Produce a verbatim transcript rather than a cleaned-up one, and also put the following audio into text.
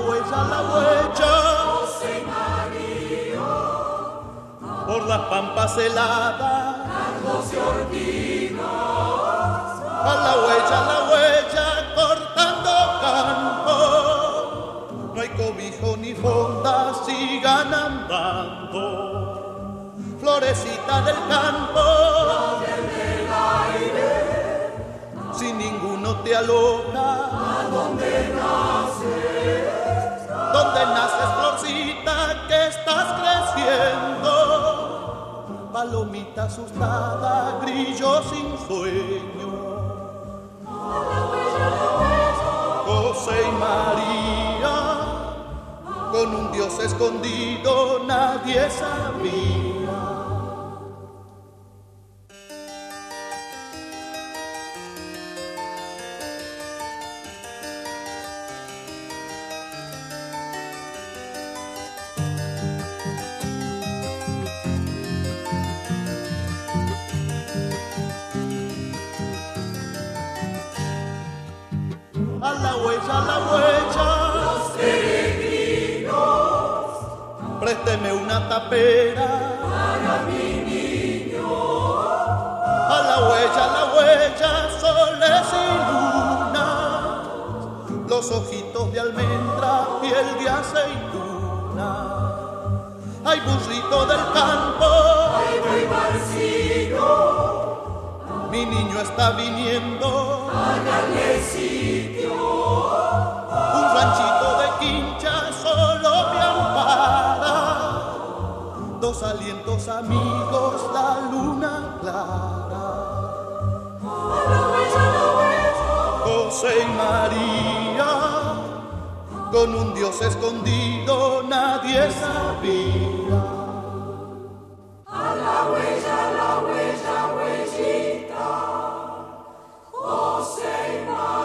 huella, a la huella, José y María, por las pampas heladas, Carlos y Ortigas, a la huella, a la huella, cortando campo. No hay cobijo ni fonda, sigan andando. Florecita del campo, del aire, si ninguno te aloja, a donde naces, donde naces, florcita, que estás creciendo. Palomita asustada, grillo sin sueño. José y María, con un Dios escondido, nadie sabía. A la huella, a la huella, los peregrinos, présteme una tapera. para mi niño, A la huella, a la huella, soles y luna, los ojitos de almendra, piel de aceituna. Ay, burrito del campo, ay, voy barcino, mi niño está viniendo. háganle sitio, Un ranchito de quincha solo me ampara. Dos alientos amigos, la luna clara. a la huella, a la huella, José y María, con un Dios escondido, nadie sabía. a la huella, a la huella, huellita, José y María.